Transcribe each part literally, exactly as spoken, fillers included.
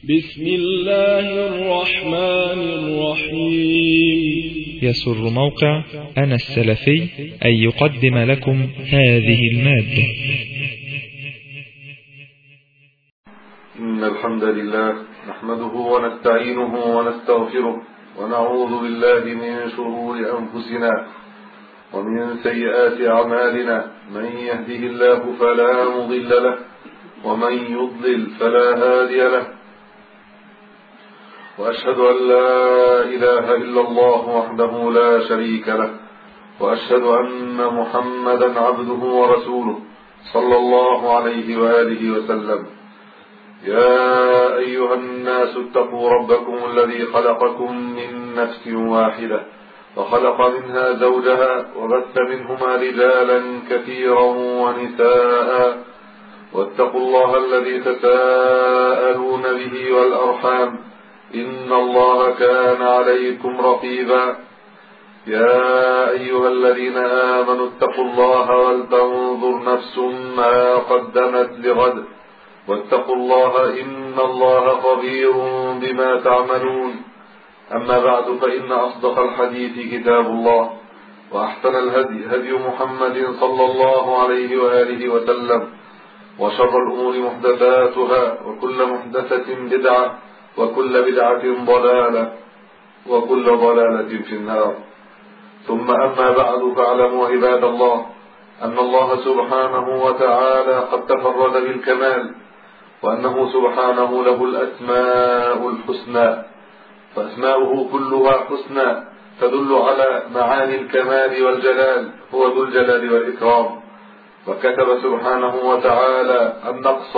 بسم الله الرحمن الرحيم. يسر موقع أنا السلفي أن يقدم لكم هذه المادة. إن الحمد لله نحمده ونستعينه ونستغفره ونعوذ بالله من شرور أنفسنا ومن سيئات أعمالنا، من يهده الله فلا مضل له ومن يضلل فلا هادي له، وأشهد أن لا إله إلا الله وحده لا شريك له، وأشهد أن محمدا عبده ورسوله صلى الله عليه وآله وسلم. يا أيها الناس اتقوا ربكم الذي خلقكم من نفس واحدة وخلق منها زوجها وبث منهما رجالا كثيرا ونساء، واتقوا الله الذي تساءلون به والأرحام إن الله كان عليكم رقيبا. يا أيها الذين آمنوا اتقوا الله ولتنظر نفس ما قدمت لغد واتقوا الله إن الله خبير بما تعملون. أما بعد، فإن أصدق الحديث كتاب الله، وأحسن الهدي هدي محمد صلى الله عليه وآله وسلم، وشر الأمور محدثاتها، وكل محدثة بدعة، وكل بدعة ضلالة، وكل ضلالة في النار. ثم أما بعد، فاعلموا عباد الله أن الله سبحانه وتعالى قد تفرد بالكمال، وأنه سبحانه له الأسماء الحسنى، فأسماؤه كلها حسنى تدل على معاني الكمال والجلال، هو ذو الجلال والإكرام. وكتب سبحانه وتعالى النقص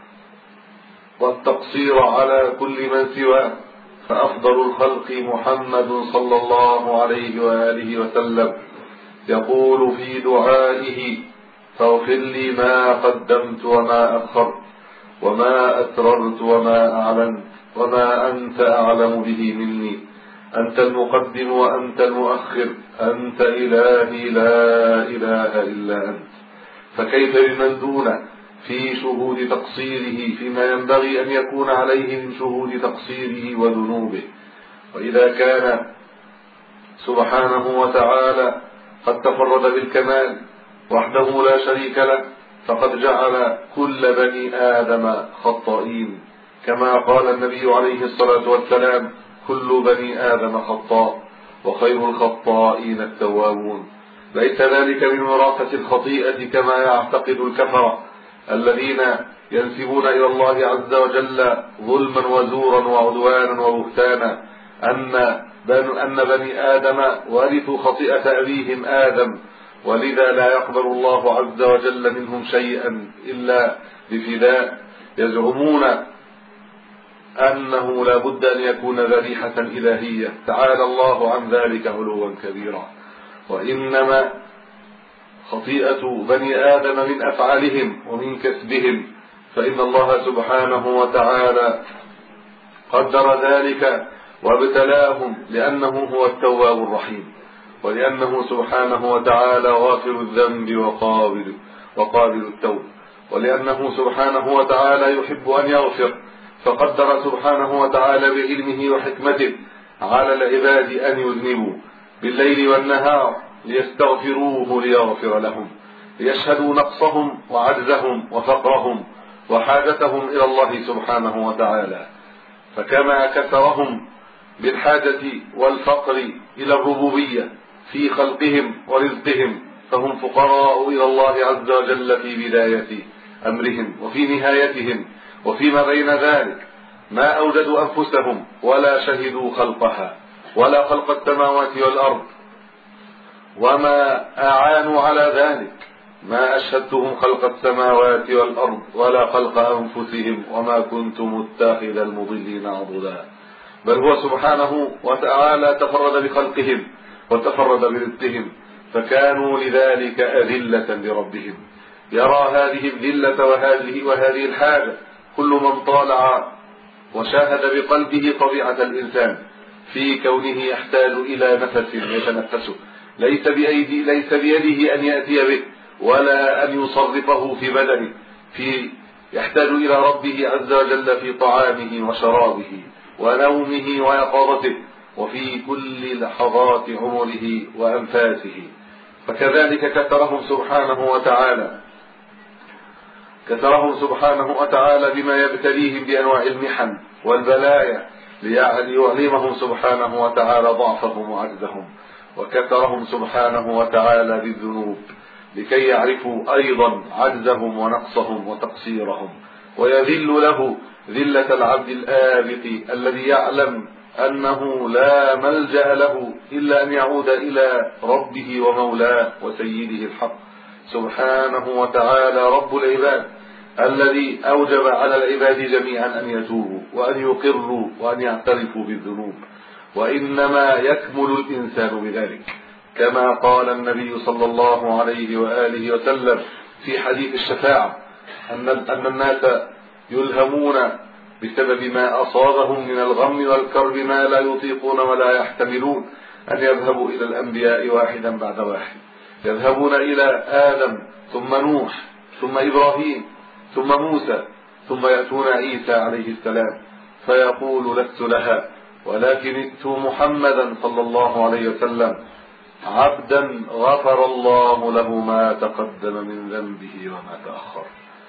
والتقصير على كل من سواه، فأفضل الخلق محمد صلى الله عليه وآله وسلم يقول في دعائه: فاغفر لي ما قدمت وما أخرت وما أسررت وما أعلنت وما أنت أعلم به مني، أنت المقدم وأنت المؤخر، أنت إلهي لا إله إلا أنت. فكيف بمن دونه في شهود تقصيره فيما ينبغي أن يكون عليه من شهود تقصيره وذنوبه؟ وإذا كان سبحانه وتعالى قد تفرد بالكمال وحده لا شريك له، فقد جعل كل بني آدم خطائين، كما قال النبي عليه الصلاة والسلام: كل بني آدم خطاء وخير الخطائين التوابون. ليس ذلك من وراثة الخطيئة كما يعتقد الكفرة الذين ينسبون إلى الله عز وجل ظلما وزورا وعدوانا وبهتانا أن أن بني آدم ورثوا خطيئة أبيهم آدم، ولذا لا يقبل الله عز وجل منهم شيئا إلا بفداء. يزعمون أنه لا بد أن يكون ذبيحة إلهية، تعالى الله عن ذلك علوا كبيرا. وإنما خطيئة بني آدم من أفعالهم ومن كسبهم، فإن الله سبحانه وتعالى قدر ذلك وابتلاهم لأنه هو التواب الرحيم، ولأنه سبحانه وتعالى غافر الذنب وقابل وقابل التوب، ولأنه سبحانه وتعالى يحب أن يغفر، فقدر سبحانه وتعالى بعلمه وحكمته على العباد أن يذنبوا بالليل والنهار ليستغفروه ليغفر لهم، ليشهدوا نقصهم وعجزهم وفقرهم وحاجتهم إلى الله سبحانه وتعالى. فكما كسرهم بالحاجة والفقر إلى الربوبية في خلقهم ورزقهم، فهم فقراء إلى الله عز وجل في بداية أمرهم وفي نهايتهم وفيما بين ذلك. ما أوجدوا أنفسهم ولا شهدوا خلقها ولا خلق السماوات والأرض، وما أعانوا على ذلك. ما أشهدتهم خلق السماوات والأرض ولا خلق أنفسهم وما كنت متخذ المضلين عضدا، بل هو سبحانه وتعالى تفرد بخلقهم وتفرد برزقهم، فكانوا لذلك أذلة لربهم. يرى هذه الذلة وهذه وهذه الحاجة كل من طالع وشاهد بقلبه طبيعة الإنسان في كونه يحتاج إلى نفس يتنفسه، ليس بأيدي ليس بيده أن يأتي به ولا أن يصرفه في بدنه في يحتاج إلى ربه عز وجل في طعامه وشرابه ونومه ويقظته وفي كل لحظات عمره وأنفاسه. فكذلك كثرهم سبحانه وتعالى كثرهم سبحانه وتعالى بما يبتليهم بأنواع المحن والبلايا ليعلمهم سبحانه وتعالى ضعفهم وعجزهم، وكثرهم سبحانه وتعالى بالذنوب لكي يعرفوا أيضا عجزهم ونقصهم وتقصيرهم، ويذل له ذلة العبد الآبق الذي يعلم أنه لا ملجأ له إلا أن يعود إلى ربه ومولاه وسيده الحق سبحانه وتعالى رب العباد، الذي أوجب على العباد جميعا أن يتوبوا وأن يقروا وأن يعترفوا بالذنوب. وإنما يكمل الإنسان بذلك كما قال النبي صلى الله عليه وآله وسلم في حديث الشفاعة أن أن الناس يلهمون بسبب ما أصابهم من الغم والكرب ما لا يطيقون ولا يحتملون أن يذهبوا إلى الأنبياء واحدا بعد واحد، يذهبون إلى آدم ثم نوح ثم إبراهيم ثم موسى ثم يأتون عيسى عليه السلام فيقول لست لها ولكن ائتوا محمدا صلى الله عليه وسلم عبدا غفر الله له ما تقدم من ذنبه وما تأخر.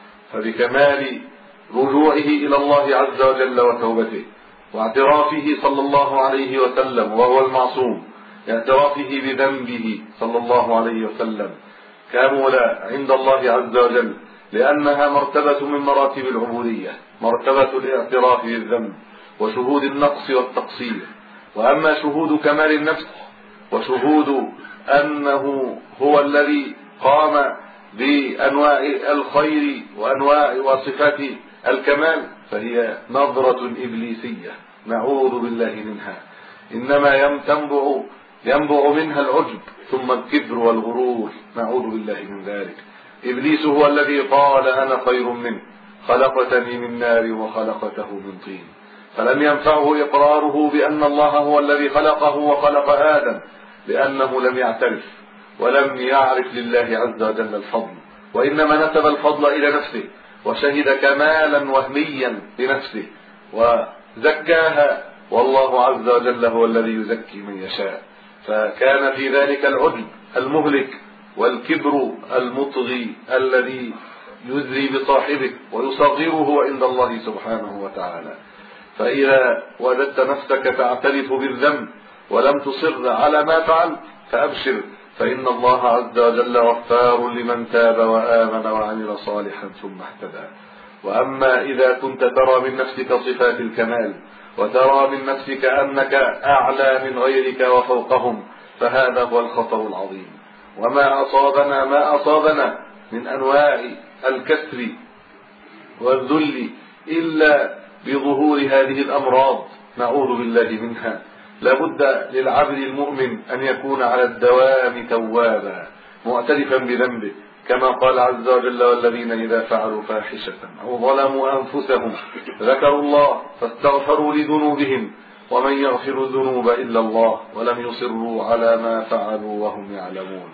فبكمال رجوعه إلى الله عز وجل وتوبته واعترافه صلى الله عليه وسلم وهو المعصوم، اعترافه بذنبه صلى الله عليه وسلم كامل عند الله عز وجل، لأنها مرتبة من مراتب العبودية، مرتبة الاعتراف بالذنب وشهود النقص والتقصير. وأما شهود كمال النفس وشهود أنه هو الذي قام بأنواع الخير وأنواع وصفات الكمال فهي نظرة إبليسية نعوذ بالله منها، إنما ينبع ينبع منها العجب ثم الكبر والغرور نعوذ بالله من ذلك. إبليس هو الذي قال أنا خير منه خلقتني من نار وخلقته من طين، فلم ينفعه إقراره بأن الله هو الذي خلقه وخلق آدم، لأنه لم يعترف ولم يعرف لله عز وجل الفضل، وإنما نسب الفضل إلى نفسه وشهد كمالا وهميا لنفسه وزكاها، والله عز وجل هو الذي يزكي من يشاء. فكان في ذلك العجب المهلك والكبر المطغي الذي يزري بصاحبه ويصغره عند الله سبحانه وتعالى. فإذا وجدت نفسك تعترف بالذنب ولم تصر على ما فعل فأبشر، فإن الله عز وجل غفار لمن تاب وآمن وعمل صالحا ثم اهتدى. وأما إذا كنت ترى من نفسك صفات الكمال وترى من نفسك أنك أعلى من غيرك وفوقهم فهذا هو الخطر العظيم. وما أصابنا ما أصابنا من أنواع الكسر والذل إلا بظهور هذه الأمراض نعوذ بالله منها. لابد للعبد المؤمن أن يكون على الدوام توابا معترفا بذنبه، كما قال عز وجل والذين إذا فعلوا فاحشة أو ظلموا أنفسهم ذكروا الله فاستغفروا لذنوبهم ومن يغفر الذنوب إلا الله ولم يصروا على ما فعلوا وهم يعلمون.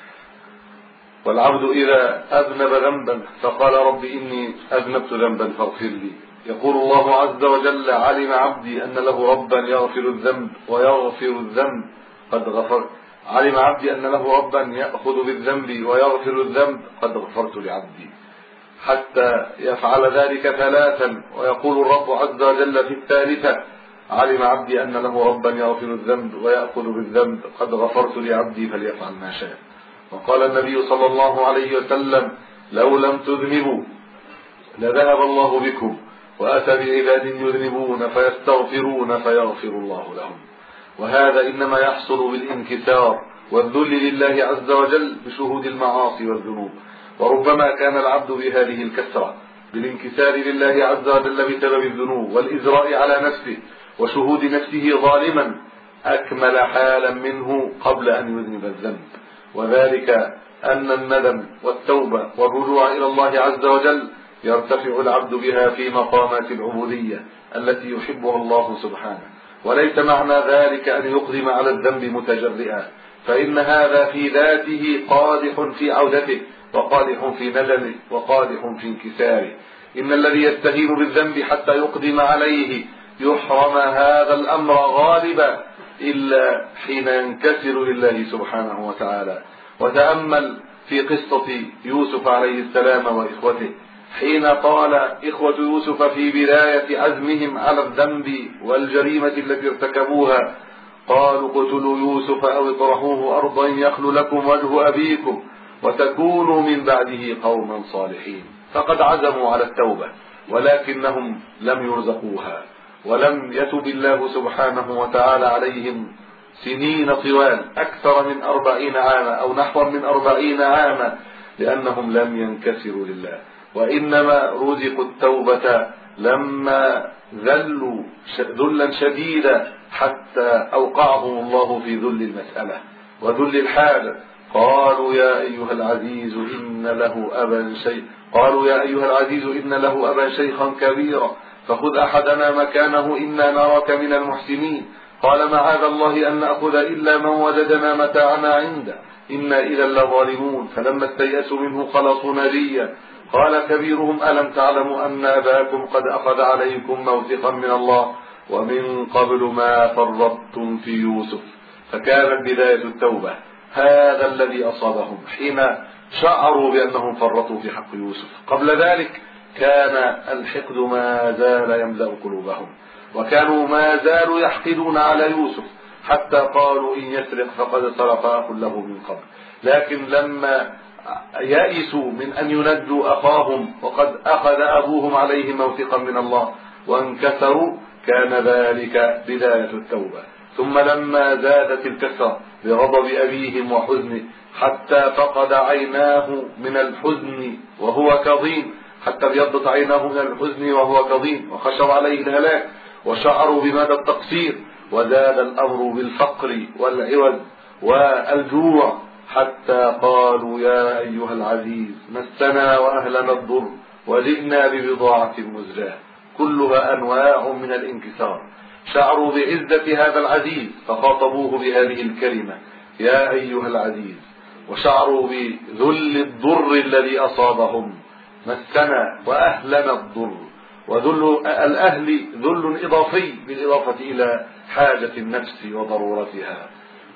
والعبد إذا أذنب ذنبا فقال رب إني أذنبت ذنبا فاغفر لي، يقول الله عز وجل علم عبدي أن له ربا يغفر الذنب ويغفر الذنب قد غفر علم عبدي أن له ربا يأخذ بالذنب ويغفر الذنب قد غفرت لعبدي، حتى يفعل ذلك ثلاثا. ويقول الرب عز وجل في الثالثة علم عبدي أن له ربا يغفر الذنب ويأخذ بالذنب قد غفرت لعبدي فليفعل ما شاء. وقال النبي صلى الله عليه وسلم لو لم تذنبوا لذهب الله بكم وأتى بعباد يذنبون فيستغفرون فيغفر الله لهم. وهذا إنما يحصل بالانكسار والذل لله عز وجل بشهود المعاصي والذنوب. وربما كان العبد بهذه الكسرة بالانكسار لله عز وجل بسبب الذنوب والإزراء على نفسه وشهود نفسه ظالما أكمل حالا منه قبل أن يذنب الذنب، وذلك أن الندم والتوبة والرجوع إلى الله عز وجل يرتفع العبد بها في مقامات العبودية التي يحبها الله سبحانه. وليس معنى ذلك أن يقدم على الذنب متجرئا، فإن هذا في ذاته قادح في عودته وقادح في ندمه وقادح في انكساره، إن الذي يستهين بالذنب حتى يقدم عليه يحرم هذا الأمر غالبا إلا حين ينكسر لله سبحانه وتعالى. وتأمل في قصة يوسف عليه السلام وإخوته حين قال إخوة يوسف في بداية عزمهم على الذنب والجريمة التي ارتكبوها، قالوا اقتلوا يوسف أو اطرحوه أرضا يخل لكم وجه أبيكم وتكونوا من بعده قوما صالحين. فقد عزموا على التوبة ولكنهم لم يرزقوها، ولم يتب الله سبحانه وتعالى عليهم سنين طوال أكثر من أربعين عاما أو نحو من أربعين عاما، لأنهم لم ينكسروا لله، وإنما رزقوا التوبة لما ذلوا ذلا شديدا حتى أوقعهم الله في ذل المسألة وذل الحال. قالوا يا أيها العزيز إن له أبا شيخ قالوا يا أيها العزيز إن له أبا شيخا كبيرا فخذ أحدنا مكانه إنا نراك من المحسنين. قال معاذ الله أن نأخذ إلا من وجدنا متاعنا عنده إنا إذا لظالمون. فلما استيأسوا منه خلصوا نجيا. قال كبيرهم ألم تعلموا أن أباكم قد أخذ عليكم موثقا من الله ومن قبل ما فرطتم في يوسف. فكانت بداية التوبة هذا الذي أصابهم حين شعروا بأنهم فرطوا في حق يوسف. قبل ذلك كان الحقد ما زال يملأ قلوبهم، وكانوا ما زالوا يحقدون على يوسف حتى قالوا إن يسرق فقد سرق أخ له من قبل. لكن لما يئسوا من أن ينجوا أخاهم وقد أخذ أبوهم عليه موثقا من الله وانكسروا كان ذلك بداية التوبة. ثم لما زادت الكسرة بغضب أبيهم وحزنه حتى فقد عيناه من الحزن وهو كظيم، حتى ابيضت عيناه من الحزن وهو كظيم وخشوا عليه الهلاك وشعروا بمدى التقصير، وزاد الأمر بالفقر والعوز والجوع حتى قالوا يا أيها العزيز مسنا وأهلنا الضر وجئنا ببضاعة مزجاة كلها أنواع من الانكسار. شعروا بعزة هذا العزيز فخاطبوه بهذه الكلمة يا أيها العزيز، وشعروا بذل الضر الذي أصابهم مسنا وأهلنا الضر. وذل الأهل ذل إضافي بالإضافة إلى حاجة النفس وضرورتها.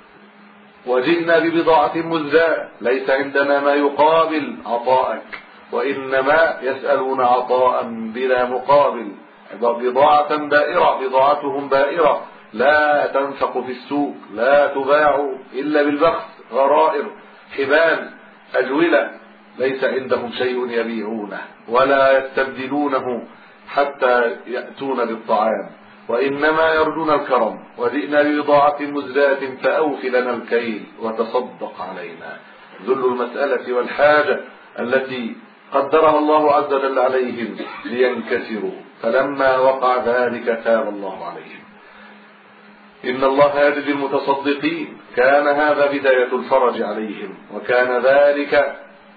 وجئنا ببضاعة مزجاة ليس عندنا ما يقابل عطاءك، وإنما يسألون عطاء بلا مقابل. بضاعة بائرة بضاعتهم بائرة لا تنفق في السوق، لا تباع إلا بالبخس، غرائر حبال أجولة، ليس عندهم شيء يبيعونه ولا يستبدلونه حتى يأتون بالطعام، وإنما يرجون الكرم. وجئنا ببضاعة مزجاة فأوف لنا الكيل وتصدق علينا. ذل المسألة والحاجة التي قدرها الله عز وجل عليهم لينكسروا، فلما وقع ذلك تاب الله عليهم. إن الله يجزي المتصدقين. كان هذا بداية الفرج عليهم، وكان ذلك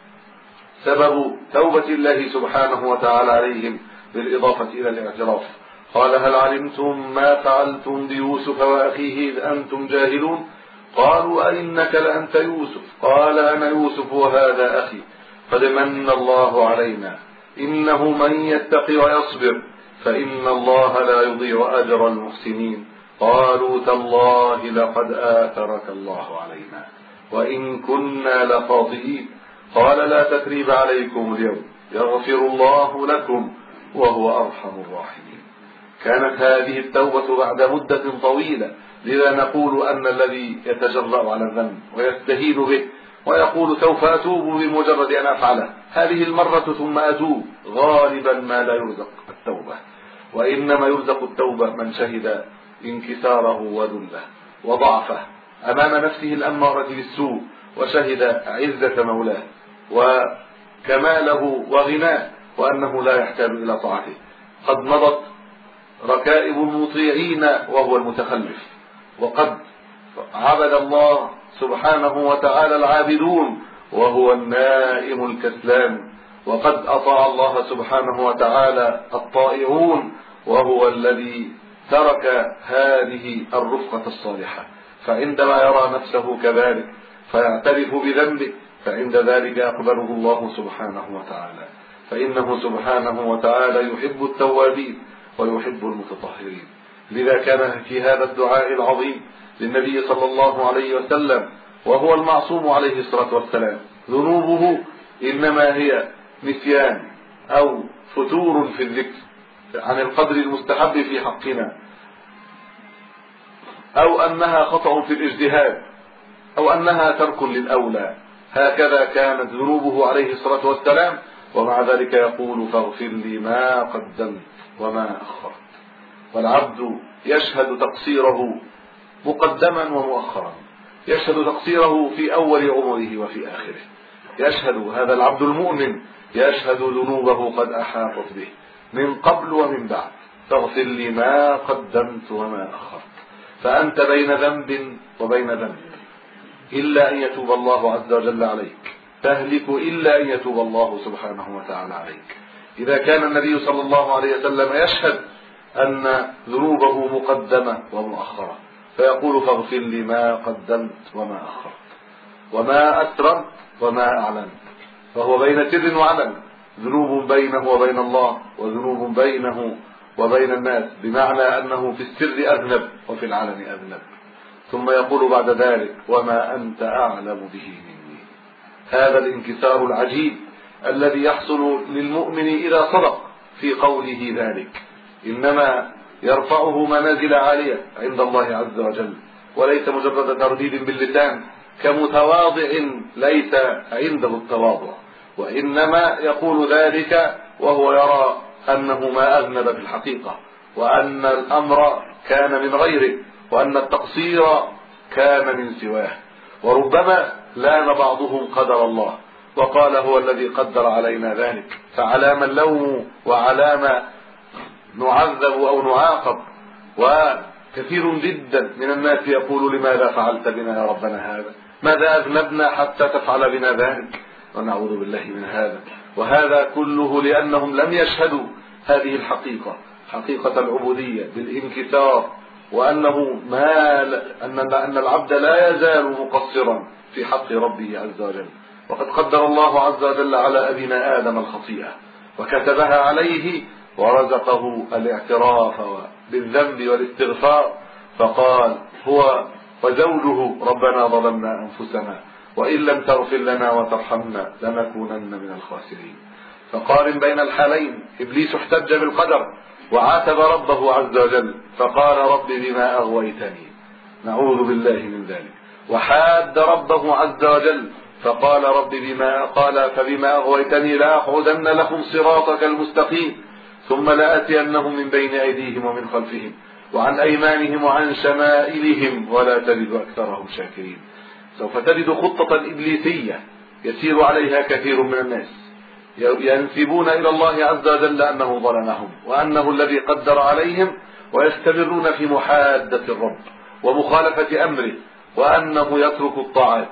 سبب توبة الله سبحانه وتعالى عليهم بالإضافة إلى الاعتراف. قال هل علمتم ما فعلتم بيوسف وأخيه إذ أنتم جاهلون؟ قالوا أئنك لأنت يوسف؟ قال أنا يوسف وهذا أخي قد من الله علينا إنه من يتقي ويصبر فإن الله لا يضيع أجر المحسنين. قالوا تالله لقد آثرك الله علينا وإن كنا لخاطئين. قال لا تثريب عليكم اليوم يغفر الله لكم وهو أرحم الراحمين. كانت هذه التوبة بعد مدة طويلة، لذا نقول أن الذي يتجرأ على الذنب ويستهين به ويقول سوف أتوب بمجرد أن أفعله هذه المرة ثم أتوب، غالبا ما لا يرزق التوبة، وإنما يرزق التوبة من شهد انكساره وذله وضعفه أمام نفسه الأمارة بالسوء، وشهد عزة مولاه وكماله وغناه وأنه لا يحتاج إلى طاعته. قد مضت ركائب المطيعين وهو المتخلف، وقد عبد الله سبحانه وتعالى العابدون وهو النائم الكسلان، وقد أطاع الله سبحانه وتعالى الطائعون وهو الذي ترك هذه الرفقة الصالحة. فعندما يرى نفسه كذلك فيعترف بذنبه فعند ذلك يقبله الله سبحانه وتعالى. فإنه سبحانه وتعالى يحب التوابين ويحب المتطهرين. لذا كان في هذا الدعاء العظيم للنبي صلى الله عليه وسلم، وهو المعصوم عليه الصلاة والسلام، ذنوبه إنما هي نسيان أو فتور في الذكر عن القدر المستحب في حقنا، أو أنها خطأ في الاجتهاد، أو أنها ترك للأولى. هكذا كانت ذنوبه عليه الصلاة والسلام، ومع ذلك يقول فاغفر لي ما قدمت وما أخرت. والعبد يشهد تقصيره مقدما ومؤخرا، يشهد تقصيره في أول عمره وفي آخره. يشهد هذا العبد المؤمن، يشهد ذنوبه قد أحاطت به من قبل ومن بعد. فاغفر لي ما قدمت وما أخرت. فأنت بين ذنب وبين ذنب، إلا أن يتوب الله عز وجل عليك، تهلك إلا أن يتوب الله سبحانه وتعالى عليك. إذا كان النبي صلى الله عليه وسلم يشهد أن ذنوبه مقدمة ومؤخرة، فيقول فاغفر لي ما قدمت وما أخرت وما أسررت وما أعلنت، فهو بين سر وعلن، ذنوب بينه وبين الله وذنوب بينه وبين الناس، بمعنى أنه في السر أذنب وفي العلن أذنب. ثم يقول بعد ذلك وما أنت أعلم به مني. هذا الانكسار العجيب الذي يحصل للمؤمن إذا صدق في قوله ذلك، إنما يرفعه منازل عالية عند الله عز وجل، وليس مجرد ترديد باللسان كمتواضع ليس عنده التواضع، وإنما يقول ذلك وهو يرى أنه ما أذنب في الحقيقة، وأن الأمر كان من غيره، وأن التقصير كان من سواه. وربما لان بعضهم قدر الله وقال هو الذي قدر علينا ذلك، فعلى من اللوم وعلى ما نعذب أو نعاقب. وكثير جدا من الناس يقول لماذا فعلت بنا يا ربنا هذا؟ ماذا أذنبنا حتى تفعل بنا ذلك؟ ونعوذ بالله من هذا. وهذا كله لأنهم لم يشهدوا هذه الحقيقة، حقيقة العبودية بالانكسار، وأنه ما أن أن العبد لا يزال مقصرا في حق ربه عز وجل. وقد قدر الله عز وجل على أبينا آدم الخطيئة وكتبها عليه، ورزقه الاعتراف بالذنب والاستغفار، فقال هو وزوجه ربنا ظلمنا أنفسنا وإن لم تغفر لنا وترحمنا لنكونن من الخاسرين. فقارن بين الحالين. إبليس احتج بالقدر وعاتب ربه عز وجل فقال رب بما أغويتني، نعوذ بالله من ذلك. وحاد ربه عز وجل فقال رب بما قال فبما أغويتني لأقعدن لهم صراطك المستقيم ثم لآتينهم من بين أيديهم ومن خلفهم وعن أيمانهم وعن شمائلهم ولا تجد أكثرهم شاكرين. سوف تجد خطة إبليسية يسير عليها كثير من الناس، ينسبون إلى الله عز وجل أنه ظلمهم وأنه الذي قدر عليهم، ويستمرون في محادة الرب ومخالفة أمره، وأنه يترك الطاعات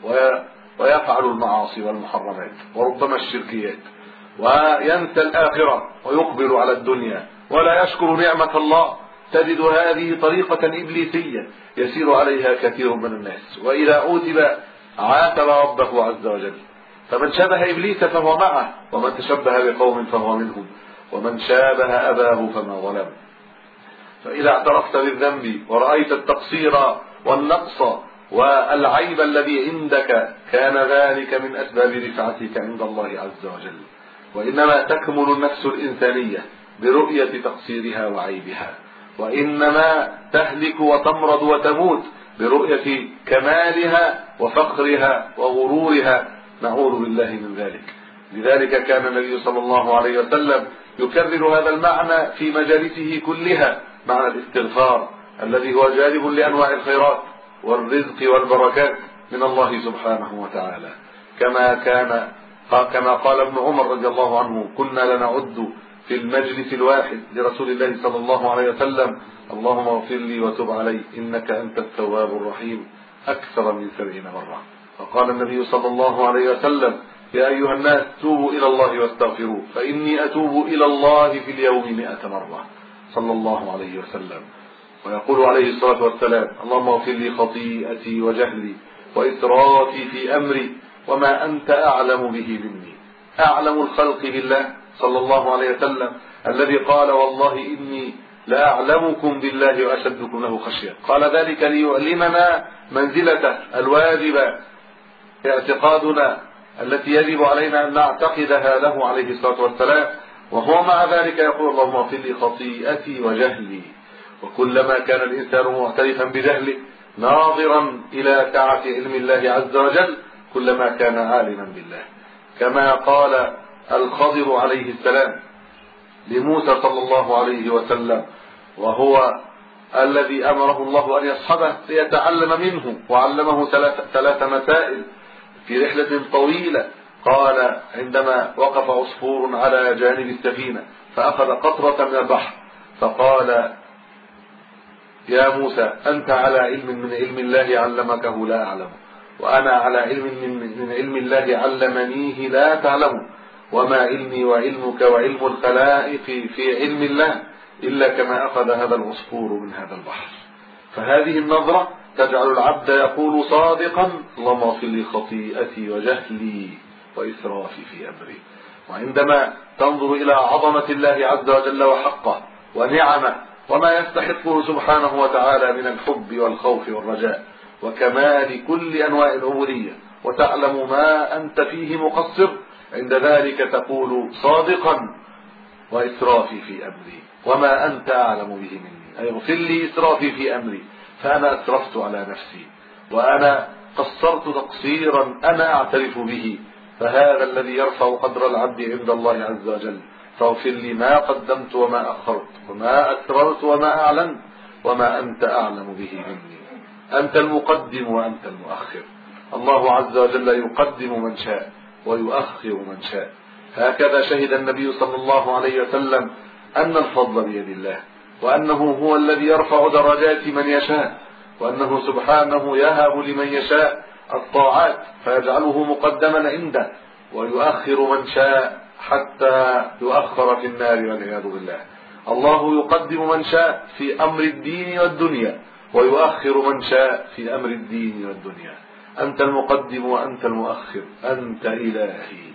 ويفعل المعاصي والمحرمات وربما الشركيات، وينسى الآخرة ويقبل على الدنيا ولا يشكر نعمة الله. تجد هذه طريقة إبليسية يسير عليها كثير من الناس، وإذا عوتب عاتب ربه عز وجل. فمن شبه إبليس فهو معه، ومن تشبه بقوم فهو منهم، ومن شابه أباه فما ظلم. فإذا اعترفت بالذنب ورأيت التقصير والنقص والعيب الذي عندك كان ذلك من أسباب رفعتك عند الله عز وجل. وإنما تكمل النفس الإنسانية برؤية تقصيرها وعيبها، وإنما تهلك وتمرض وتموت برؤية كمالها وفقرها وغرورها، نعوذ بالله من ذلك. لذلك كان النبي صلى الله عليه وسلم يكرر هذا المعنى في مجالسه كلها، معنى الاستغفار الذي هو جالب لأنواع الخيرات والرزق والبركات من الله سبحانه وتعالى. كما كان كما قال ابن عمر رضي الله عنه كنا لنعد في المجلس الواحد لرسول الله صلى الله عليه وسلم اللهم اغفر لي وتب علي إنك أنت التواب الرحيم أكثر من سبعين مرة. فقال النبي صلى الله عليه وسلم يا أيها الناس توبوا إلى الله واستغفروه فإني أتوب إلى الله في اليوم مئة مرة صلى الله عليه وسلم. ويقول عليه الصلاة والسلام اللهم اغفر لي خطيئتي وجهلي وإسرافي في أمري وما أنت أعلم به مني. أعلم الخلق بالله صلى الله عليه وسلم الذي قال والله إني لأعلمكم بالله وأشدكم له خشية، قال ذلك ليعلمنا منزلته الواجبة اعتقادنا التي يجب علينا أن نعتقدها له عليه الصلاة والسلام، وهو مع ذلك يقول اللهم اغفر لي خطيئتي وجهلي. وكلما كان الإنسان معترفا بجهله ناظرا إلى سعة علم الله عز وجل كلما كان عالما بالله، كما قال الخضر عليه السلام لموسى صلى الله عليه وسلم وهو الذي أمره الله أن يصحبه ليتعلم منه، وعلمه ثلاث, ثلاث مسائل في رحلة طويلة. قال عندما وقف عصفور على جانب السفينة فأخذ قطرة من البحر فقال يا موسى أنت على علم من علم الله علمكه لا أعلم، وأنا على علم من علم الله علمنيه لا تعلم، وما علمي وعلمك وعلم الخلائق في علم الله إلا كما أخذ هذا العصفور من هذا البحر. فهذه النظرة تجعل العبد يقول صادقا اللهم اغفر لي خطيئتي وجهلي وإسرافي في أمري. وعندما تنظر إلى عظمة الله عز وجل وحقه ونعمه وما يستحقه سبحانه وتعالى من الحب والخوف والرجاء وكمال كل أنواع العبودية وتعلم ما أنت فيه مقصر، عند ذلك تقول صادقا وإسرافي في أمري وما أنت أعلم به مني، أي اغفر لي إسرافي في أمري فأنا أسرفت على نفسي وأنا قصرت تقصيرا أنا أعترف به، فهذا الذي يرفع قدر العبد عند الله عز وجل. فاغفر لي ما قدمت وما أخرت وما أسررت وما أعلنت وما أنت أعلم به مني، أنت المقدم وأنت المؤخر. الله عز وجل يقدم من شاء ويؤخر من شاء، هكذا شهد النبي صلى الله عليه وسلم أن الفضل بيد الله، وأنه هو الذي يرفع درجات من يشاء، وأنه سبحانه يهب لمن يشاء الطاعات فيجعله مقدما عنده، ويؤخر من شاء حتى يؤخر في النار والعياذ بالله. الله يقدم من شاء في أمر الدين والدنيا ويؤخر من شاء في أمر الدين والدنيا. أنت المقدم وأنت المؤخر، أنت إلهي.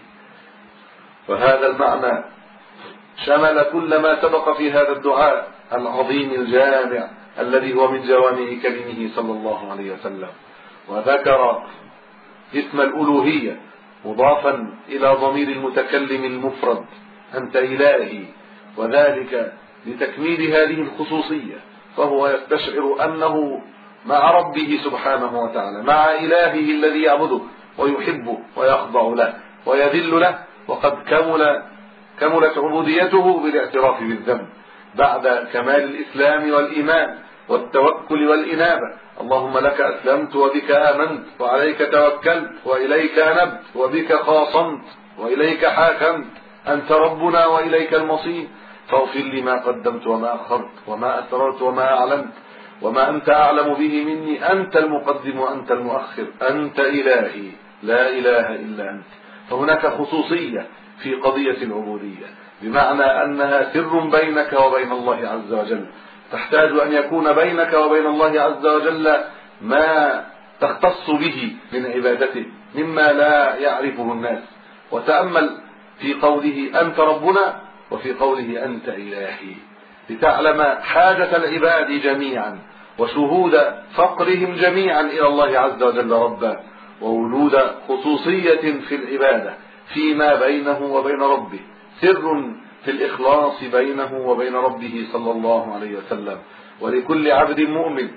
وهذا المعنى شمل كل ما سبق في هذا الدعاء العظيم الجامع الذي هو من جوامع كلمه صلى الله عليه وسلم. وذكر اسم الألوهية مضافا إلى ضمير المتكلم المفرد أنت إلهي، وذلك لتكميل هذه الخصوصية، فهو يستشعر أنه مع ربه سبحانه وتعالى، مع إلهه الذي يعبده ويحبه ويخضع له ويذل له، وقد كمل كملت عبوديته بالاعتراف بالذنب بعد كمال الإسلام والإيمان والتوكل والإنابة. اللهم لك أسلمت وبك آمنت وعليك توكلت وإليك أنبت وبك خاصمت وإليك حاكمت، أنت ربنا وإليك المصير، فاغفر لي ما قدمت وما أخرت وما أسررت وما أعلنت وما أنت أعلم به مني، أنت المقدم وأنت المؤخر، أنت إلهي لا إله إلا أنت. فهناك خصوصية في قضية العبودية بمعنى أنها سر بينك وبين الله عز وجل، تحتاج أن يكون بينك وبين الله عز وجل ما تختص به من عبادته مما لا يعرفه الناس. وتأمل في قوله أنت ربنا وفي قوله أنت إلهي لتعلم حاجة العباد جميعا وشهود فقرهم جميعا إلى الله عز وجل ربا، ووجود خصوصية في العبادة فيما بينه وبين ربه، سر في الإخلاص بينه وبين ربه صلى الله عليه وسلم. ولكل عبد مؤمن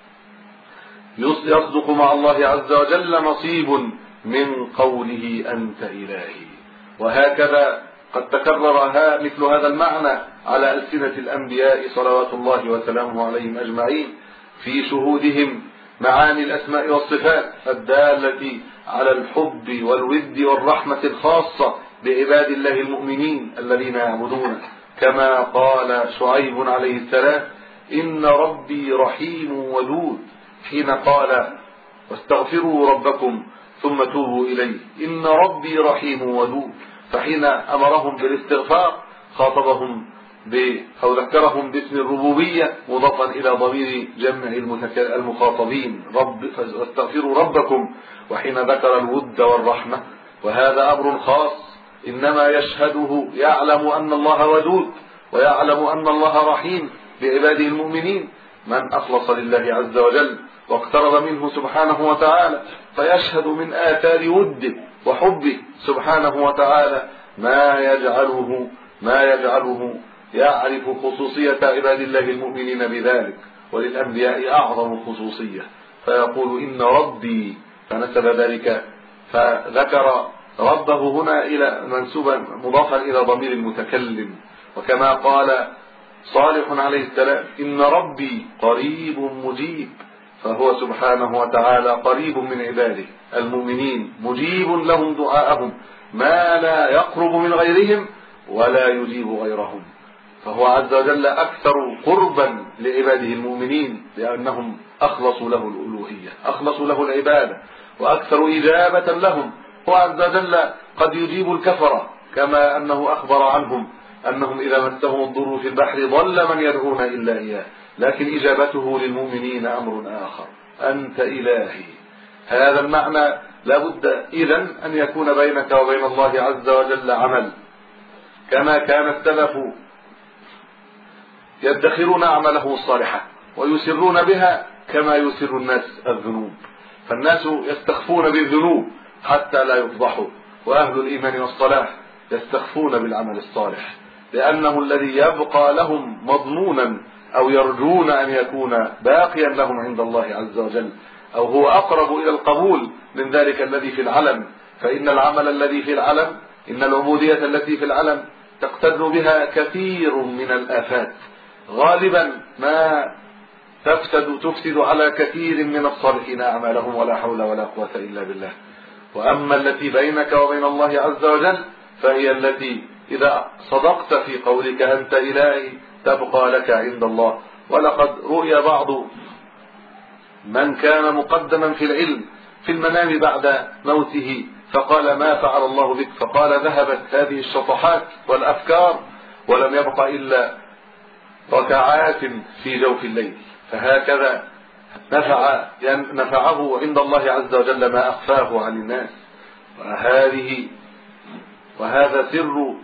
يصدق مع الله عز وجل نصيب من قوله أنت إلهي. وهكذا قد تكرر مثل هذا المعنى على ألسنة الأنبياء صلوات الله وسلامه عليهم أجمعين في شهودهم معاني الأسماء والصفات الدالة على الحب والود والرحمة الخاصة بعباد الله المؤمنين الذين يعبدونه، كما قال شعيب عليه السلام إن ربي رحيم ودود حين قال واستغفروا ربكم ثم توبوا إليه، إن ربي رحيم ودود. فحين أمرهم بالاستغفار خاطبهم ب أو ذكرهم باسم الربوبية مضافا إلى ضمير جمع المخاطبين رب واستغفروا ربكم، وحين ذكر الود والرحمة وهذا أمر خاص إنما يشهده يعلم أن الله ودود ويعلم أن الله رحيم بعباده المؤمنين. من أخلص لله عز وجل واقترب منه سبحانه وتعالى فيشهد من آثار وده وحبه سبحانه وتعالى ما يجعله ما يجعله يعرف خصوصية عباد الله المؤمنين بذلك. وللأنبياء أعظم خصوصية، فيقول إن ربي، فنسب ذلك فذكر ربه هنا إلى منسوبا مضافا إلى ضمير المتكلم. وكما قال صالح عليه السلام إن ربي قريب مجيب، فهو سبحانه وتعالى قريب من عباده المؤمنين مجيب لهم دعاءهم ما لا يقرب من غيرهم ولا يجيب غيرهم. فهو عز وجل أكثر قربا لعباده المؤمنين لأنهم أخلصوا له الألوهية، أخلصوا له العبادة، وأكثر إجابة لهم. هو عز وجل قد يجيب الكفرة كما أنه أخبر عنهم أنهم إذا مسهم الضر في البحر ضل من يدعون إلا إياه، لكن إجابته للمؤمنين أمر آخر. أنت إلهي. هذا المعنى لابد إذن أن يكون بينك وبين الله عز وجل عمل، كما كان السلف يدخرون أعمالهم الصالحة ويسرون بها كما يسر الناس الذنوب. فالناس يستخفون بالذنوب حتى لا يفضحوا، وأهل الإيمان والصلاح يستخفون بالعمل الصالح، لأنه الذي يبقى لهم مضمونا أو يرجون أن يكون باقيا لهم عند الله عز وجل، أو هو أقرب إلى القبول من ذلك الذي في العلم. فإن العمل الذي في العلم، إن العبودية التي في العلم تقترن بها كثير من الآفات، غالبا ما تفسد تفسد على كثير من الصالحين أعمالهم ولا حول ولا قوة إلا بالله. وأما التي بينك وبين الله عز وجل فهي التي إذا صدقت في قولك أنت إلهي تبقى لك عند الله. ولقد رؤي بعض من كان مقدما في العلم في المنام بعد موته فقال ما فعل الله بك؟ فقال ذهبت هذه الشطحات والأفكار ولم يبق إلا ركعات في جوف الليل. فهكذا نفع نفعه عند الله عز وجل ما أخفاه عن الناس. وهذه وهذا سر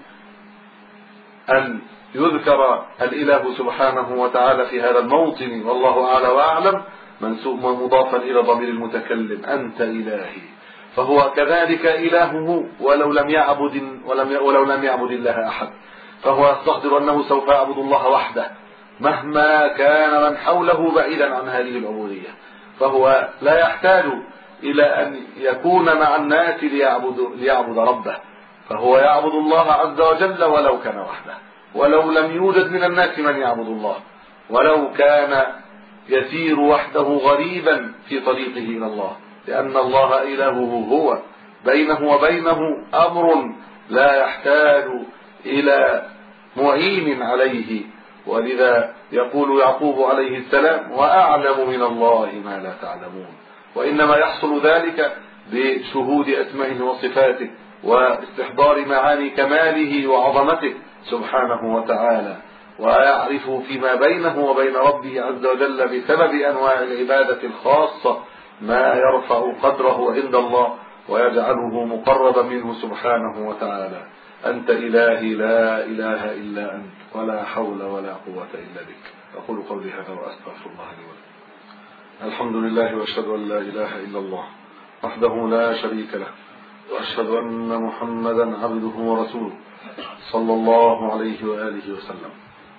أن يذكر الإله سبحانه وتعالى في هذا الموطن، والله أعلى وأعلم، منسوب مضافا إلى ضمير المتكلم أنت إلهي. فهو كذلك إلهه ولو لم يعبد ولم ولو لم يعبد الله أحد، فهو يستحضر أنه سوف يعبد الله وحده مهما كان من حوله بعيدا عن هذه العبودية. فهو لا يحتاج إلى أن يكون مع الناس ليعبد, ليعبد ربه، فهو يعبد الله عز وجل ولو كان وحده، ولو لم يوجد من الناس من يعبد الله، ولو كان يسير وحده غريبا في طريقه إلى الله، لأن الله إلهه هو، بينه وبينه أمر لا يحتاج إلى معين عليه. ولذا يقول يعقوب عليه السلام وأعلم من الله ما لا تعلمون. وإنما يحصل ذلك بشهود أسمائه وصفاته واستحضار معاني كماله وعظمته سبحانه وتعالى، ويعرف فيما بينه وبين ربه عز وجل بسبب أنواع العبادة الخاصة ما يرفع قدره عند الله ويجعله مقربا منه سبحانه وتعالى. أنت إلهي لا إله إلا أنت ولا حول ولا قوة إلا بك. أقول قولي هذا وأستغفر الله لي ولكم. الحمد لله وأشهد أن لا إله إلا الله وحده لا شريك له، وأشهد أن محمدا عبده ورسوله صلى الله عليه وآله وسلم.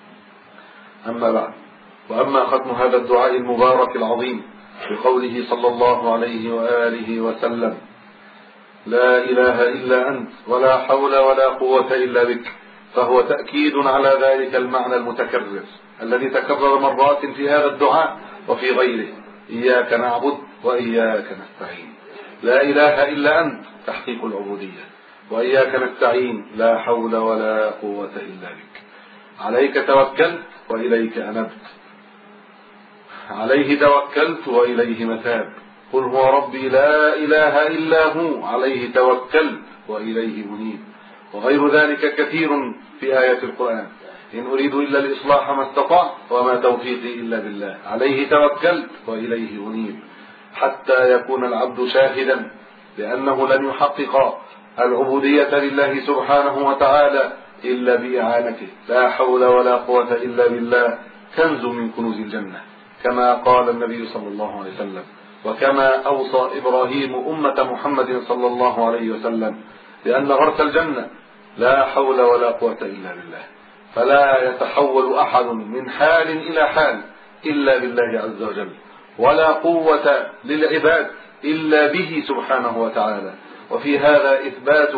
أما بعد، وأما ختم هذا الدعاء المبارك العظيم بقوله صلى الله عليه وآله وسلم لا إله إلا أنت ولا حول ولا قوة إلا بك، فهو تأكيد على ذلك المعنى المتكرر الذي تكرر مرات في هذا الدعاء وفي غيره: إياك نعبد وإياك نستعين. لا إله إلا أنت تحقيق العبودية، وإياك نستعين لا حول ولا قوة إلا بك. عليك توكلت وإليك أنبت، عليه توكلت وإليه متاب. قل هو ربي لا إله إلا هو عليه توكلت وإليه أنيب. وغير ذلك كثير في آيات القرآن: إن أريد إلا الإصلاح ما استطعت وما توفيقي إلا بالله، عليه توكلت وإليه أنيب. حتى يكون العبد شاهدا لأنه لن يحقق العبودية لله سبحانه وتعالى إلا بإعانته، لا حول ولا قوة إلا بالله، كنز من كنوز الجنة، كما قال النبي صلى الله عليه وسلم، وكما أوصى إبراهيم أمة محمد صلى الله عليه وسلم بأن غرس الجنة لا حول ولا قوة إلا بالله، فلا يتحول أحد من حال إلى حال إلا بالله عز وجل، ولا قوة للعباد إلا به سبحانه وتعالى. وفي هذا إثبات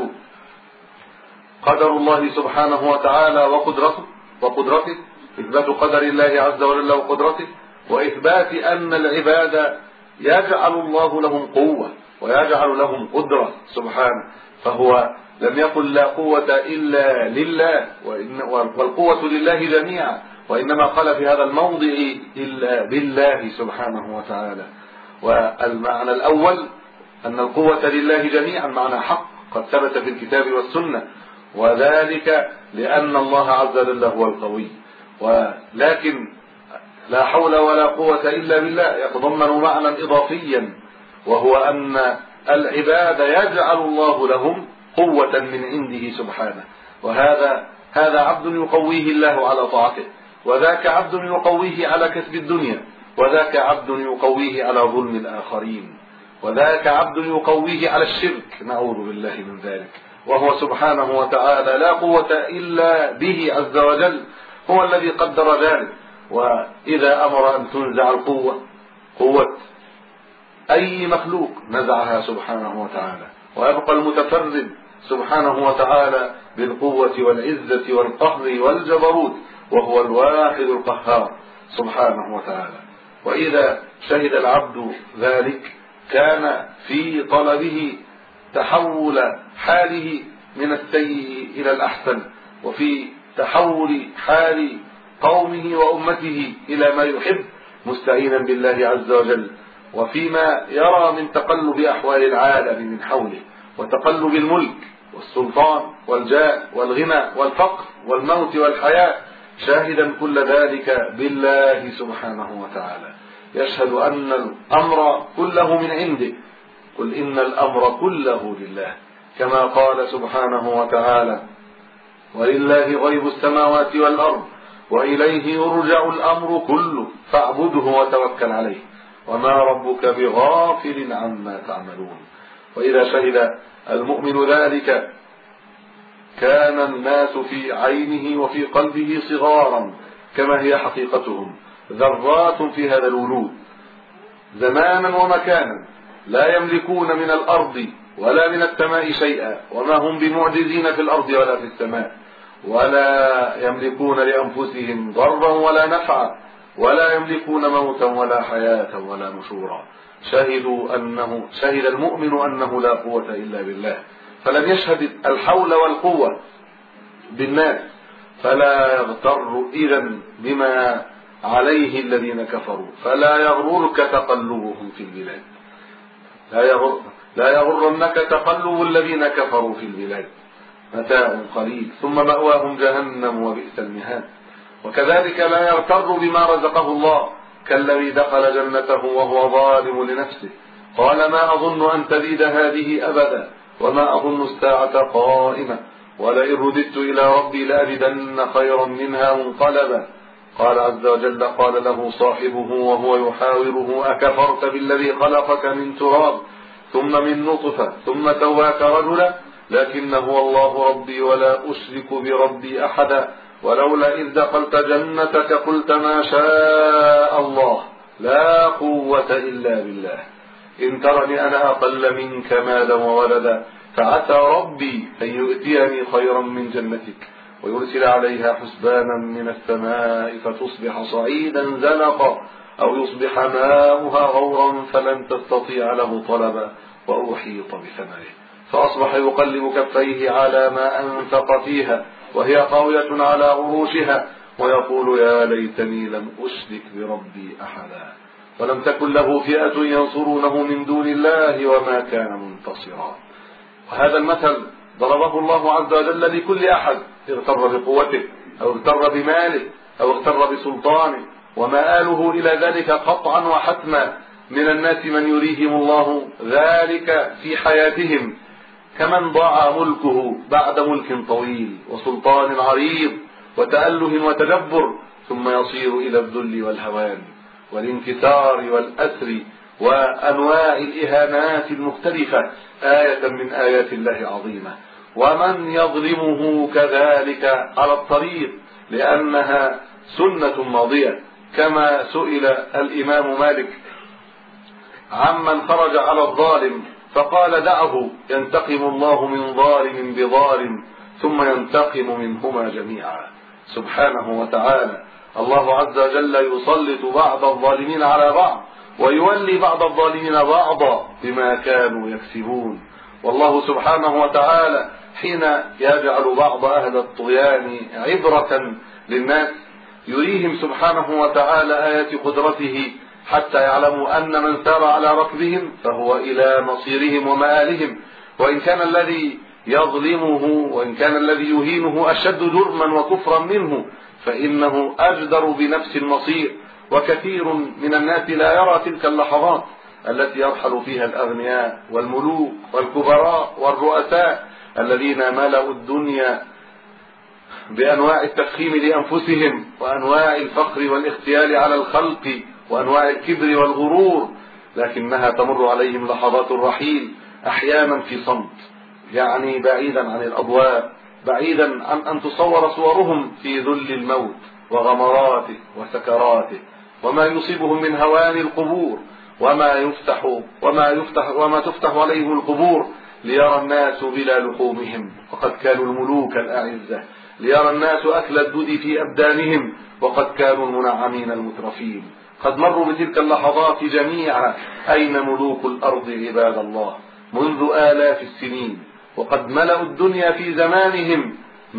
قدر الله سبحانه وتعالى وقدرته وقدرته إثبات قدر الله عز وجل وقدرته، وإثبات أن العباد يجعل الله لهم قوة ويجعل لهم قدرة سبحانه، فهو لم يقل لا قوة إلا لله والقوة لله جميعا، وإنما قال في هذا الموضع إلا بالله سبحانه وتعالى. والمعنى الأول أن القوة لله جميعا معنى حق قد ثبت في الكتاب والسنة، وذلك لأن الله عز وجل هو القوي. ولكن لا حول ولا قوة إلا بالله يتضمن معنى إضافيا، وهو أن العباد يجعل الله لهم قوة من عنده سبحانه، وهذا هذا عبد يقويه الله على طاعته، وذاك عبد يقويه على كسب الدنيا، وذاك عبد يقويه على ظلم الآخرين، وذاك عبد يقويه على الشرك، نعوذ بالله من ذلك. وهو سبحانه وتعالى لا قوة إلا به عز وجل، هو الذي قدر ذلك. وإذا أمر أن تنزع القوة قوة أي مخلوق نزعها سبحانه وتعالى، ويبقى المتفرد سبحانه وتعالى بالقوة والعزة والقهر والجبروت، وهو الواحد القهار سبحانه وتعالى. وإذا شهد العبد ذلك كان في طلبه تحول حاله من السيء إلى الأحسن، وفي تحول حال قومه وأمته إلى ما يحب مستعينا بالله عز وجل، وفيما يرى من تقلب أحوال العالم من حوله وتقلب الملك والسلطان والجاه والغنى والفقر والموت والحياة، شاهدا كل ذلك بالله سبحانه وتعالى، يشهد أن الأمر كله من عنده، قل إن الأمر كله لله، كما قال سبحانه وتعالى ولله غيب السماوات والأرض وإليه يرجع الأمر كله فاعبده وتوكل عليه وما ربك بغافل عما تعملون. وإذا شهد المؤمن ذلك كان الناس في عينه وفي قلبه صغارا كما هي حقيقتهم، ذرات في هذا الوجود زمانا ومكانا، لا يملكون من الأرض ولا من السماء شيئا، وما هم بمعجزين في الأرض ولا في السماء، ولا يملكون لأنفسهم ضرا ولا نفعا، ولا يملكون موتا ولا حياة ولا نشورا. شهدوا أنه شهد المؤمن أنه لا قوة إلا بالله، فلم يشهد الحول والقوة بالناس، فلا يغتر إذن بما عليه الذين كفروا، فلا يغررك تقلبهم في البلاد، لا يغر لا يغرنك تقلب الذين كفروا في البلاد، متاع قليل ثم مأواهم جهنم وبئس المهاد. وكذلك لا يغتر بما رزقه الله كالذي دخل جنته وهو ظالم لنفسه، قال ما أظن أن تزيد هذه أبدا وما أظن الساعة قائمة ولئن رددت إلى ربي لأجدن خيرا منها منقلبا. قال عز وجل قال له صاحبه وهو يحاوره أكفرت بالذي خلقك من تراب ثم من نطفة ثم سواك رجلا لكن هو الله ربي ولا أشرك بربي أحدا ولولا إذ دخلت جنتك قلت ما شاء الله لا قوة إلا بالله إن ترني أنا أقل منك مالا وولدا فعسى ربي أن يؤتيني خيرا من جنتك ويرسل عليها حسبانا من السماء فتصبح صعيدا زلقا أو يصبح ماؤها غورا فلن تستطيع له طلبا وأحيط بثمره فأصبح يقلب كفيه على ما أنفق فيها وهي قاوية على عروشها ويقول يا ليتني لم أشرك بربي أحدا ولم تكن له فئة ينصرونه من دون الله وما كان منتصرا. وهذا المثل ضربه الله عز وجل لكل أحد اغتر بقوته أو اغتر بماله أو اغتر بسلطانه، ومآله إلى ذلك قطعا وحتما من الناس من يريهم الله ذلك في حياتهم كمن ضاع ملكه بعد ملك طويل وسلطان عريض وتأله وتجبر، ثم يصير إلى الذل والهوان والانكسار والأسر وأنواع الإهانات المختلفة، آية من آيات الله عظيمة. ومن يظلمه كذلك على الطريق، لأنها سنة ماضية، كما سئل الإمام مالك عمن خرج على الظالم فقال دعه ينتقم الله من ظالم بظالم ثم ينتقم منهما جميعا. سبحانه وتعالى. الله عز وجل يسلط بعض الظالمين على بعض ويولي بعض الظالمين بعضا بما كانوا يكسبون. والله سبحانه وتعالى حين يجعل بعض أهل الطغيان عبرة للناس يريهم سبحانه وتعالى آيات قدرته حتى يعلموا أن من سار على ركبهم فهو إلى مصيرهم ومآلهم، وإن كان الذي يظلمه وإن كان الذي يهينه أشد جرما وكفرا منه فإنه أجدر بنفس المصير. وكثير من الناس لا يرى تلك اللحظات التي يرحل فيها الأغنياء والملوك والكبراء والرؤساء الذين ملأوا الدنيا بأنواع التفخيم لأنفسهم وأنواع الفخر والاختيال على الخلق وأنواع الكبر والغرور، لكنها تمر عليهم لحظات الرحيل أحيانا في صمت، يعني بعيدا عن الأضواء، بعيدا عن أن تصور صورهم في ذل الموت وغمراته وسكراته وما يصيبهم من هوان القبور وما يفتح وما يفتح وما تفتح عليهم القبور ليرى الناس بلا لحومهم وقد كانوا الملوك الأعزة، ليرى الناس أكل الدود في أبدانهم وقد كانوا المنعمين المترفين. قد مروا بتلك اللحظات جميعا. أين ملوك الأرض عباد الله منذ آلاف السنين، وقد ملأوا الدنيا في زمانهم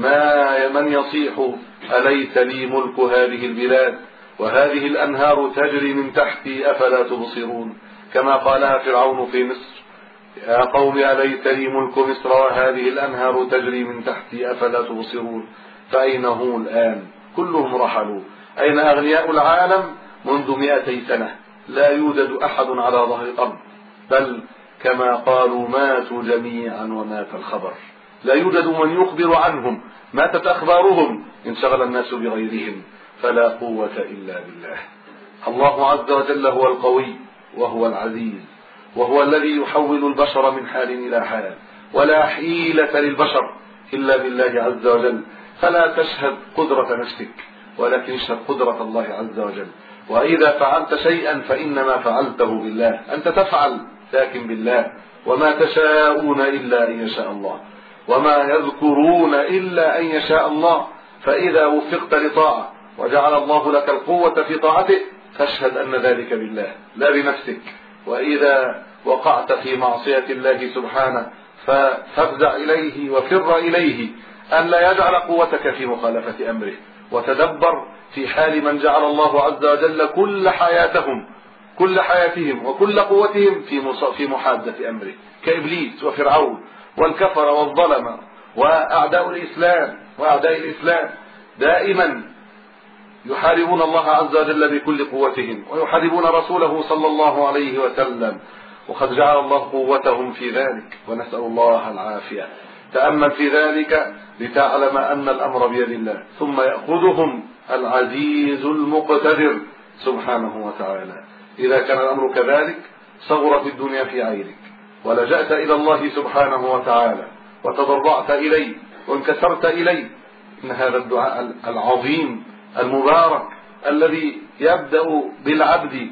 ما من يصيح أليس لي ملك هذه البلاد وهذه الأنهار تجري من تحتي أفلا تبصرون، كما قالها فرعون في مصر يا قوم أليس لي ملك مصر وهذه الأنهار تجري من تحتي أفلا تبصرون. فأين هم الآن؟ كلهم رحلوا. أين أغنياء العالم منذ مئتي سنة؟ لا يوجد أحد على ظهر الأرض، بل كما قالوا ماتوا جميعا ومات الخبر. لا يوجد من يخبر عنهم، ماتت أخبارهم، انشغل الناس بغيرهم. فلا قوة إلا بالله. الله عز وجل هو القوي وهو العزيز، وهو الذي يحول البشر من حال إلى حال، ولا حيلة للبشر إلا بالله عز وجل. فلا تشهد قدرة نفسك ولكن اشهد قدرة الله عز وجل. وإذا فعلت شيئا فإنما فعلته بالله، أنت تفعل لكن بالله. وما تشاءون إلا أن يشاء الله وما يذكرون إلا أن يشاء الله. فإذا وفقت لطاعة وجعل الله لك القوة في طاعته فاشهد أن ذلك بالله لا بنفسك. وإذا وقعت في معصية الله سبحانه فافزع إليه وفر إليه أن لا يجعل قوتك في مخالفة أمره. وتدبر في حال من جعل الله عز وجل كل حياتهم كل حياتهم وكل قوتهم في في محادة أمره، كإبليس وفرعون والكفر والظلم وأعداء الإسلام وأعداء الإسلام دائما يحاربون الله عز وجل بكل قوتهم ويحاربون رسوله صلى الله عليه وسلم، وقد جعل الله قوتهم في ذلك ونسأل الله العافية. تأمل في ذلك لتعلم أن الأمر بيد الله، ثم يأخذهم العزيز المقتدر سبحانه وتعالى. إذا كان الأمر كذلك صغرت الدنيا في عينك ولجأت إلى الله سبحانه وتعالى وتضرعت إليه وانكسرت إليه، إن هذا الدعاء العظيم المبارك الذي يبدأ بالعبد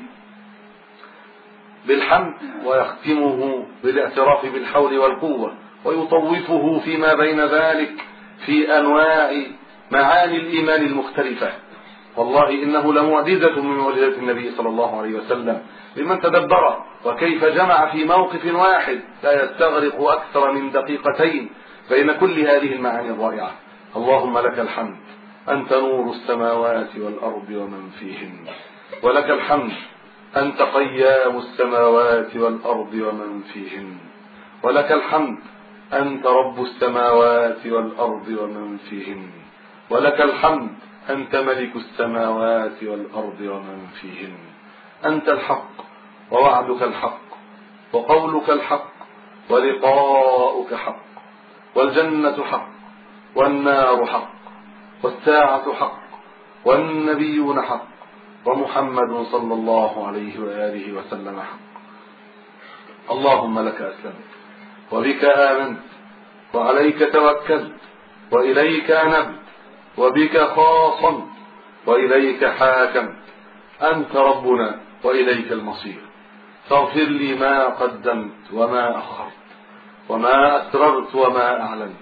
بالحمد ويختمه بالاعتراف بالحول والقوة ويطوفه فيما بين ذلك في أنواع معاني الإيمان المختلفة. والله إنه لمعجزة من معجزات النبي صلى الله عليه وسلم لمن تدبره، وكيف جمع في موقف واحد لا يستغرق أكثر من دقيقتين بين كل هذه المعاني الرائعة. اللهم لك الحمد أنت نور السماوات والأرض ومن فيهن، ولك الحمد أنت قيام السماوات والأرض ومن فيهن، ولك الحمد أنت رب السماوات والأرض ومن فيهن، ولك الحمد أنت ملك السماوات والأرض ومن فيهن. أنت الحق ووعدك الحق وقولك الحق ولقاؤك حق، والجنة حق، والنار حق، والساعة حق، والنبيون حق، ومحمد صلى الله عليه وآله وسلم حق. اللهم لك أسلمت، وبك آمنت، وعليك توكلت، وإليك أنبت، وبك خاصمت، وإليك حاكمت. أنت ربنا وإليك المصير. فاغفر لي ما قدمت وما أخرت، وما أسررت وما أعلنت،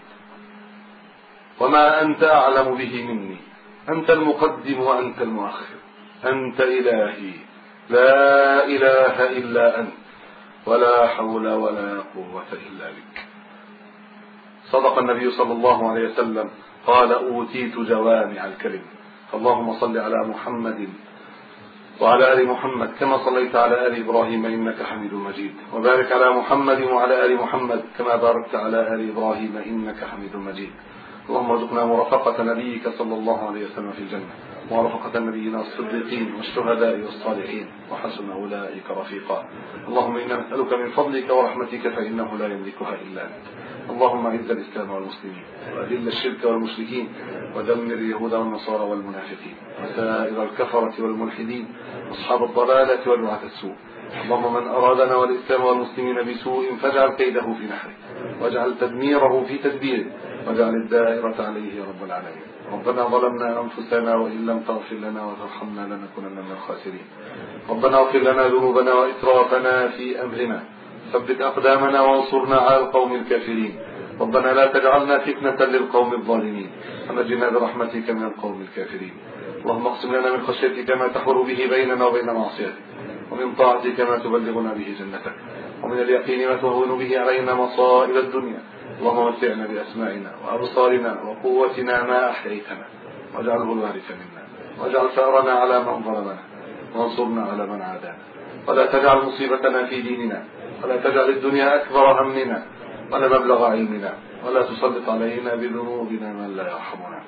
وما أنت أعلم به مني. أنت المقدم وأنت المؤخر. أنت إلهي، لا إله إلا أنت، ولا حول ولا قوة إلا بك. صدق النبي صلى الله عليه وسلم قال: أوتيت جوامع الكلم. اللهم صل على محمد وعلى آل محمد كما صليت على آل إبراهيم إنك حميد مجيد، وبارك على محمد وعلى آل محمد كما باركت على آل إبراهيم إنك حميد مجيد. اللهم ارزقنا مرافقة نبيك صلى الله عليه وسلم في الجنة، ومرافقة النبيين الصديقين والشهداء والصالحين، وحسن أولئك رفيقا. اللهم إنا نسألك من فضلك ورحمتك فإنه لا يملكها إلا أنت. اللهم أعز الإسلام والمسلمين، وأذل الشرك والمشركين، ودمر اليهود والنصارى والمنافقين، وسائر الكفرة والملحدين، أصحاب الضلالة والدعاة السوء. اللهم من أرادنا والإسلام والمسلمين بسوء فاجعل كيده في نحره، واجعل تدميره في تدبيره، واجعل الدائرة عليه يا رب العالمين. ربنا ظلمنا أنفسنا وإن لم تغفر لنا وترحمنا لنكونن من الخاسرين. ربنا اغفر لنا ذنوبنا وإسرافنا في أمرنا، ثبت أقدامنا وانصرنا على القوم الكافرين. ربنا لا تجعلنا فتنة للقوم الظالمين، ونجنا برحمتك من القوم الكافرين. اللهم اقسم لنا من خشيتك ما تحول به بيننا وبين معصيتك، ومن طاعتك ما تبلغنا به جنتك، ومن اليقين ما تهون به علينا مصائب الدنيا. اللهم متعنا بأسماعنا وأبصارنا وقوتنا ما أحييتنا، واجعله الوارث منا، واجعل ثأرنا على من ظلمنا، وانصرنا على من عادانا، ولا تجعل مصيبتنا في ديننا، ولا تجعل الدنيا أكبر همنا ولا مبلغ علمنا، ولا تسلط علينا بذنوبنا من لا يرحمنا.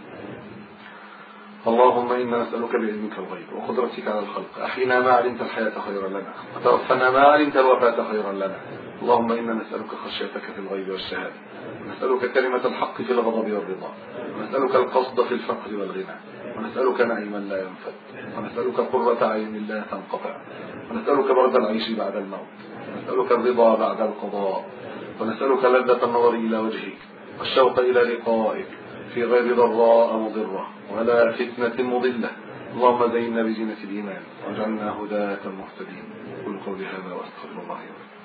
اللهم إنا نسألك بعلمك الغيب وقدرتك على الخلق، أحينا ما علمت الحياة خيرا لنا، وتوفنا ما علمت الوفاة خيرا لنا. اللهم إنا نسألك خشيتك في الغيب والشهادة، ونسألك كلمة الحق في الغضب والرضا، ونسألك القصد في الفقر والغنى، ونسألك نعيما لا ينفد، ونسألك قرة عين لا تنقطع، ونسألك برد العيش بعد الموت، ونسألك الرضا بعد القضاء، ونسألك لذة النظر إلى وجهك والشوق إلى لقائك في غير ضراء مضرة ولا فتنة مضلة. اللهم زينا بزينة الإيمان واجعلنا هداة مهتدين. قل قولي هذا واستغفر الله لي.